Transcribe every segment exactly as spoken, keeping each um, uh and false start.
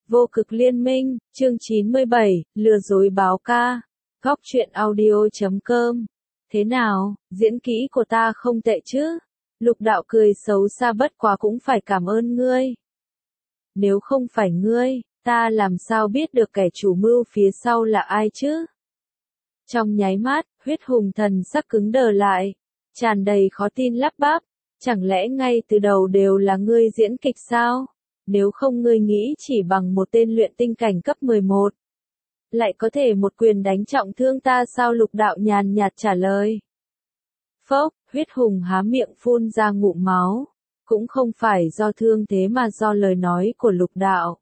Vô cực liên minh, chương chín mươi bảy, lừa dối báo ca. Góc truyện audio chấm com. Thế nào, diễn kỹ của ta không tệ chứ? Lục đạo cười xấu xa, bất quá cũng phải cảm ơn ngươi. Nếu không phải ngươi, ta làm sao biết được kẻ chủ mưu phía sau là ai chứ? Trong nháy mắt, huyết hùng thần sắc cứng đờ lại, tràn đầy khó tin lắp bắp. Chẳng lẽ ngay từ đầu đều là ngươi diễn kịch sao? Nếu không ngươi nghĩ chỉ bằng một tên luyện tinh cảnh cấp mười một, lại có thể một quyền đánh trọng thương ta sao? Lục đạo nhàn nhạt trả lời. Phốc, huyết hùng há miệng phun ra ngụm máu. Cũng không phải do thương thế mà do lời nói của lục đạo.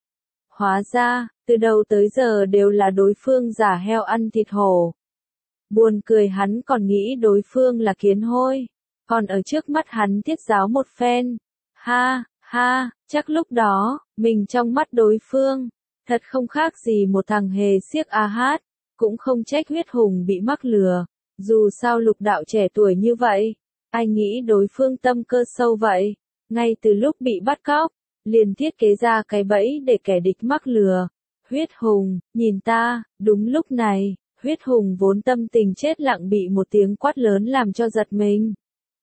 Hóa ra, từ đầu tới giờ đều là đối phương giả heo ăn thịt hổ. Buồn cười, hắn còn nghĩ đối phương là kiến hôi, còn ở trước mắt hắn thiết giáo một phen. Ha, ha, chắc lúc đó, mình trong mắt đối phương, thật không khác gì một thằng hề xiếc a hát, cũng không trách huyết hùng bị mắc lừa. Dù sao lục đạo trẻ tuổi như vậy, ai nghĩ đối phương tâm cơ sâu vậy, ngay từ lúc bị bắt cóc, liền thiết kế ra cái bẫy để kẻ địch mắc lừa. Huyết hùng, nhìn ta. Đúng lúc này, huyết hùng vốn tâm tình chết lặng bị một tiếng quát lớn làm cho giật mình.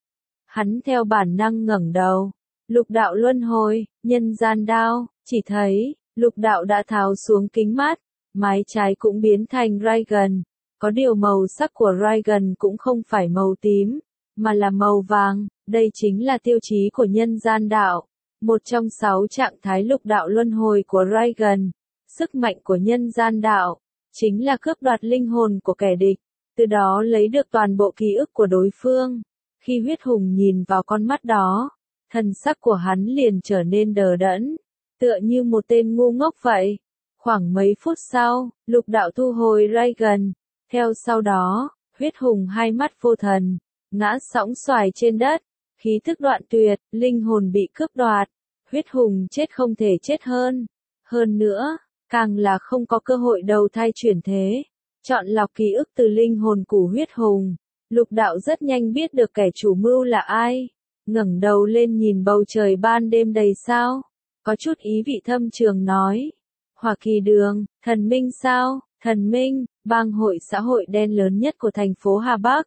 Hắn theo bản năng ngẩng đầu. Lục đạo luân hồi, nhân gian đao, chỉ thấy, lục đạo đã tháo xuống kính mát, mái trái cũng biến thành Raygun. Có điều màu sắc của Raygun cũng không phải màu tím, mà là màu vàng. Đây chính là tiêu chí của nhân gian đạo, một trong sáu trạng thái lục đạo luân hồi của Raygun. Sức mạnh của nhân gian đạo chính là cướp đoạt linh hồn của kẻ địch, từ đó lấy được toàn bộ ký ức của đối phương. Khi huyết hùng nhìn vào con mắt đó, thần sắc của hắn liền trở nên đờ đẫn, tựa như một tên ngu ngốc vậy. Khoảng mấy phút sau, lục đạo thu hồi Raygun. Theo sau đó, huyết hùng hai mắt vô thần, ngã sõng xoài trên đất, khí thức đoạn tuyệt, linh hồn bị cướp đoạt. Huyết hùng chết không thể chết hơn. Hơn nữa, càng là không có cơ hội đầu thai chuyển thế. Chọn lọc ký ức từ linh hồn của huyết hùng, lục đạo rất nhanh biết được kẻ chủ mưu là ai. Ngẩng đầu lên nhìn bầu trời ban đêm đầy sao, có chút ý vị thâm trường nói. Hoa Kỳ Đường, thần minh sao? Thần minh, bang hội xã hội đen lớn nhất của thành phố Hà Bắc.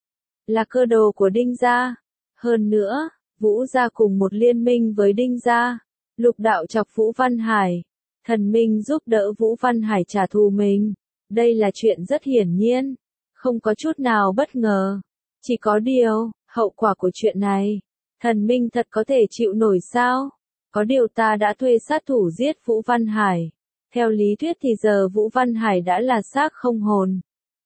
Là cơ đồ của Đinh Gia. Hơn nữa, Vũ Gia cùng một liên minh với Đinh Gia. Lục đạo chọc Vũ Văn Hải. Thần minh giúp đỡ Vũ Văn Hải trả thù mình. Đây là chuyện rất hiển nhiên, không có chút nào bất ngờ. Chỉ có điều, hậu quả của chuyện này, thần minh thật có thể chịu nổi sao? Có điều ta đã thuê sát thủ giết Vũ Văn Hải. Theo lý thuyết thì giờ Vũ Văn Hải đã là xác không hồn.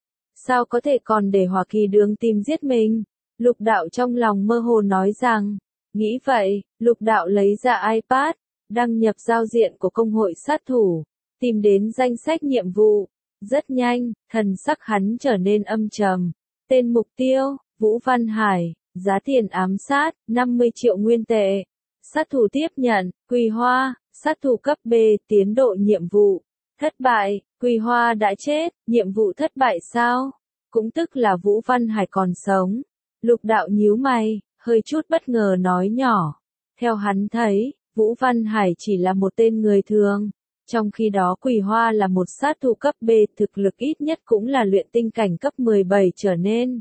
Sao có thể còn để Hoa Kỳ Đường tìm giết mình? Lục đạo trong lòng mơ hồ nói rằng. Nghĩ vậy, lục đạo lấy ra iPad, đăng nhập giao diện của công hội sát thủ, tìm đến danh sách nhiệm vụ. Rất nhanh, thần sắc hắn trở nên âm trầm. Tên mục tiêu, Vũ Văn Hải, giá tiền ám sát, năm mươi triệu nguyên tệ. Sát thủ tiếp nhận, Quỳ Hoa, sát thủ cấp B, tiến độ nhiệm vụ. Thất bại, Quỳ Hoa đã chết, nhiệm vụ thất bại sao? Cũng tức là Vũ Văn Hải còn sống. Lục đạo nhíu mày, hơi chút bất ngờ nói nhỏ. Theo hắn thấy, Vũ Văn Hải chỉ là một tên người thường. Trong khi đó Quỳ Hoa là một sát thủ cấp B, thực lực ít nhất cũng là luyện tinh cảnh cấp mười bảy trở nên.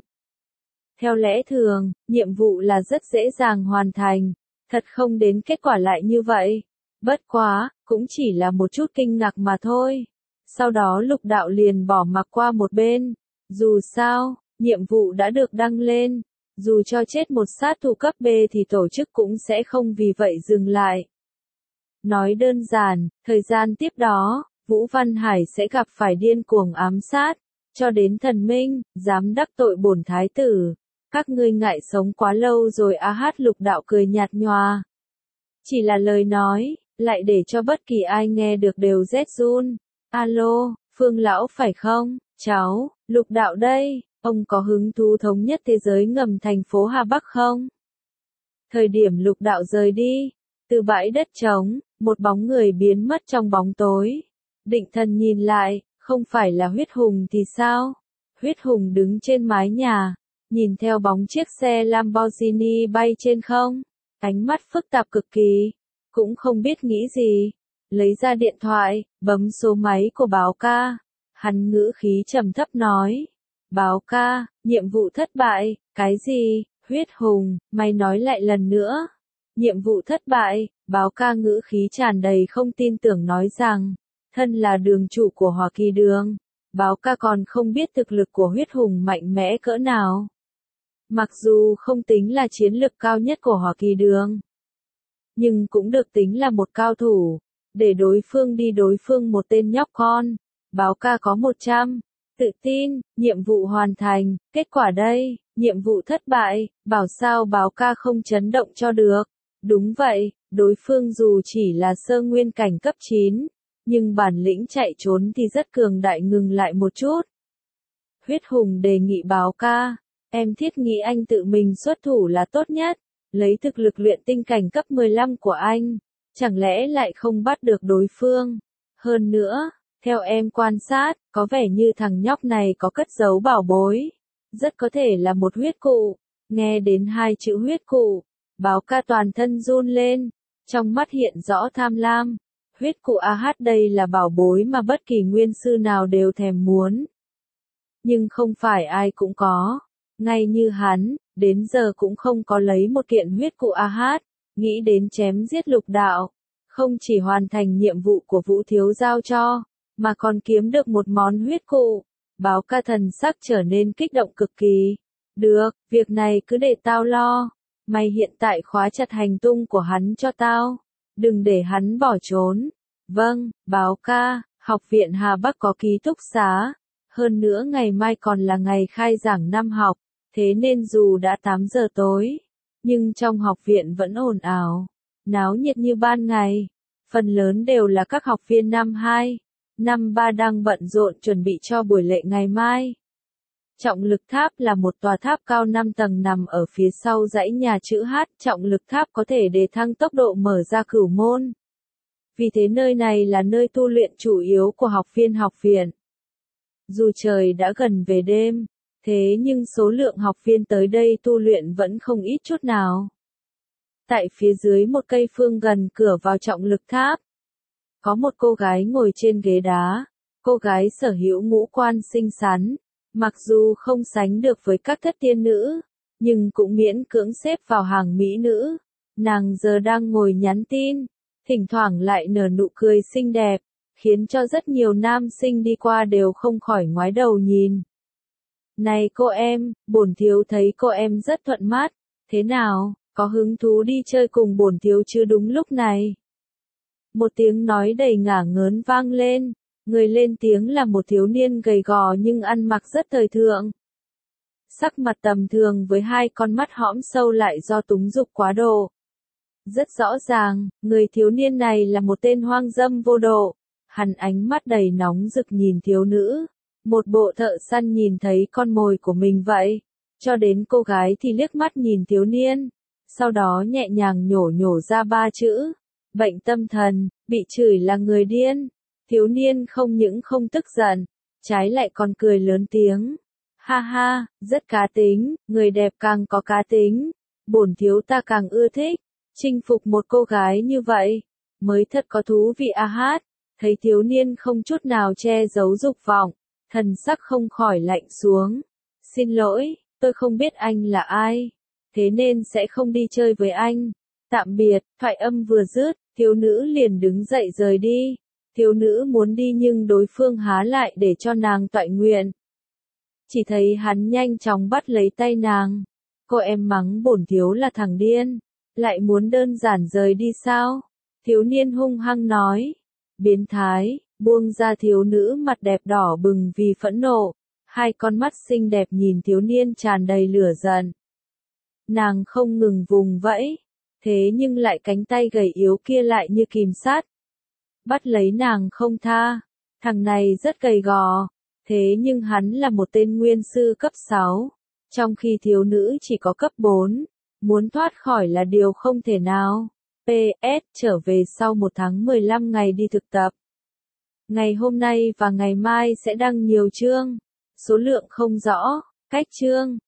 Theo lẽ thường, nhiệm vụ là rất dễ dàng hoàn thành. Thật không đến kết quả lại như vậy. Bất quá, cũng chỉ là một chút kinh ngạc mà thôi. Sau đó lục đạo liền bỏ mặc qua một bên. Dù sao, nhiệm vụ đã được đăng lên. Dù cho chết một sát thủ cấp B thì tổ chức cũng sẽ không vì vậy dừng lại. Nói đơn giản, thời gian tiếp đó, Vũ Văn Hải sẽ gặp phải điên cuồng ám sát. Cho đến thần minh, dám đắc tội bổn thái tử. Các ngươi ngại sống quá lâu rồi a hát. Lục đạo cười nhạt nhòa. Chỉ là lời nói, lại để cho bất kỳ ai nghe được đều rét run. Alo, Phương lão phải không? Cháu, lục đạo đây, ông có hứng thú thống nhất thế giới ngầm thành phố Hà Bắc không? Thời điểm lục đạo rời đi, từ bãi đất trống, một bóng người biến mất trong bóng tối. Định thần nhìn lại, không phải là huyết hùng thì sao? Huyết hùng đứng trên mái nhà, nhìn theo bóng chiếc xe Lamborghini bay trên không, ánh mắt phức tạp cực kỳ, cũng không biết nghĩ gì. lấy ra điện thoại, bấm số máy của báo ca. Hắn ngữ khí trầm thấp nói. Báo ca, nhiệm vụ thất bại, cái gì, huyết hùng, mày nói lại lần nữa. Nhiệm vụ thất bại, báo ca ngữ khí tràn đầy không tin tưởng nói rằng, thân là đường chủ của Hoa Kỳ Đường, báo ca còn không biết thực lực của huyết hùng mạnh mẽ cỡ nào. Mặc dù không tính là chiến lực cao nhất của Hoa Kỳ Đường, nhưng cũng được tính là một cao thủ, để đối phương đi đối phương một tên nhóc con. Báo ca có một trăm, tự tin, nhiệm vụ hoàn thành, kết quả đây, nhiệm vụ thất bại, bảo sao báo ca không chấn động cho được. Đúng vậy, đối phương dù chỉ là sơ nguyên cảnh cấp chín, nhưng bản lĩnh chạy trốn thì rất cường đại. Ngừng lại một chút. Huyết hùng đề nghị báo ca, em thiết nghĩ anh tự mình xuất thủ là tốt nhất, lấy thực lực luyện tinh cảnh cấp mười lăm của anh, chẳng lẽ lại không bắt được đối phương. Hơn nữa, theo em quan sát, có vẻ như thằng nhóc này có cất giấu bảo bối, rất có thể là một huyết cụ. Nghe đến hai chữ huyết cụ, báo ca toàn thân run lên, trong mắt hiện rõ tham lam. Huyết cụ a hát đây là bảo bối mà bất kỳ nguyên sư nào đều thèm muốn. Nhưng không phải ai cũng có, ngay như hắn, đến giờ cũng không có lấy một kiện huyết cụ a hát, nghĩ đến chém giết lục đạo, không chỉ hoàn thành nhiệm vụ của Vũ Thiếu giao cho, mà còn kiếm được một món huyết cụ. Báo ca thần sắc trở nên kích động cực kỳ. Được, việc này cứ để tao lo. Mày hiện tại khóa chặt hành tung của hắn cho tao. Đừng để hắn bỏ trốn. Vâng, báo ca, học viện Hà Bắc có ký túc xá. Hơn nữa ngày mai còn là ngày khai giảng năm học. Thế nên dù đã tám giờ tối, nhưng trong học viện vẫn ồn ào, náo nhiệt như ban ngày. Phần lớn đều là các học viên năm hai, năm ba đang bận rộn chuẩn bị cho buổi lễ ngày mai. Trọng lực tháp là một tòa tháp cao năm tầng nằm ở phía sau dãy nhà chữ H. Trọng lực tháp có thể đề thăng tốc độ mở ra cửu môn. Vì thế nơi này là nơi tu luyện chủ yếu của học viên học viện. Dù trời đã gần về đêm, thế nhưng số lượng học viên tới đây tu luyện vẫn không ít chút nào. Tại phía dưới một cây phương gần cửa vào trọng lực tháp, có một cô gái ngồi trên ghế đá. Cô gái sở hữu ngũ quan xinh xắn, mặc dù không sánh được với các thất tiên nữ, nhưng cũng miễn cưỡng xếp vào hàng mỹ nữ. Nàng giờ đang ngồi nhắn tin, thỉnh thoảng lại nở nụ cười xinh đẹp, khiến cho rất nhiều nam sinh đi qua đều không khỏi ngoái đầu nhìn. Này cô em, bổn thiếu thấy cô em rất thuận mắt, thế nào, có hứng thú đi chơi cùng bổn thiếu chứ? Đúng lúc này, một tiếng nói đầy ngả ngớn vang lên, người lên tiếng là một thiếu niên gầy gò nhưng ăn mặc rất thời thượng. Sắc mặt tầm thường với hai con mắt hõm sâu lại do túng dục quá độ. Rất rõ ràng, người thiếu niên này là một tên hoang dâm vô độ. Hắn ánh mắt đầy nóng rực nhìn thiếu nữ, một bộ thợ săn nhìn thấy con mồi của mình vậy. Cho đến cô gái thì liếc mắt nhìn thiếu niên, sau đó nhẹ nhàng nhổ nhổ ra ba chữ: bệnh tâm thần. Bị chửi là người điên. Thiếu niên không những không tức giận, trái lại còn cười lớn tiếng. Ha ha, rất cá tính, người đẹp càng có cá tính, bổn thiếu ta càng ưa thích. Chinh phục một cô gái như vậy, mới thật có thú vị a hát. Thấy thiếu niên không chút nào che giấu dục vọng, thần sắc không khỏi lạnh xuống. Xin lỗi, tôi không biết anh là ai, thế nên sẽ không đi chơi với anh. Tạm biệt. Thoại âm vừa dứt, thiếu nữ liền đứng dậy rời đi. Thiếu nữ muốn đi nhưng đối phương há lại để cho nàng toại nguyện. Chỉ thấy hắn nhanh chóng bắt lấy tay nàng. Cô em mắng bổn thiếu là thằng điên, lại muốn đơn giản rời đi sao? Thiếu niên hung hăng nói. Biến thái. Buông ra. Thiếu nữ mặt đẹp đỏ bừng vì phẫn nộ, hai con mắt xinh đẹp nhìn thiếu niên tràn đầy lửa giận. Nàng không ngừng vùng vẫy, thế nhưng lại cánh tay gầy yếu kia lại như kìm sát, bắt lấy nàng không tha. Thằng này rất gầy gò, thế nhưng hắn là một tên nguyên sư cấp sáu, trong khi thiếu nữ chỉ có cấp bốn, muốn thoát khỏi là điều không thể nào. pê ét trở về sau một tháng mười lăm ngày đi thực tập. Ngày hôm nay và ngày mai sẽ đăng nhiều chương, số lượng không rõ, cách chương.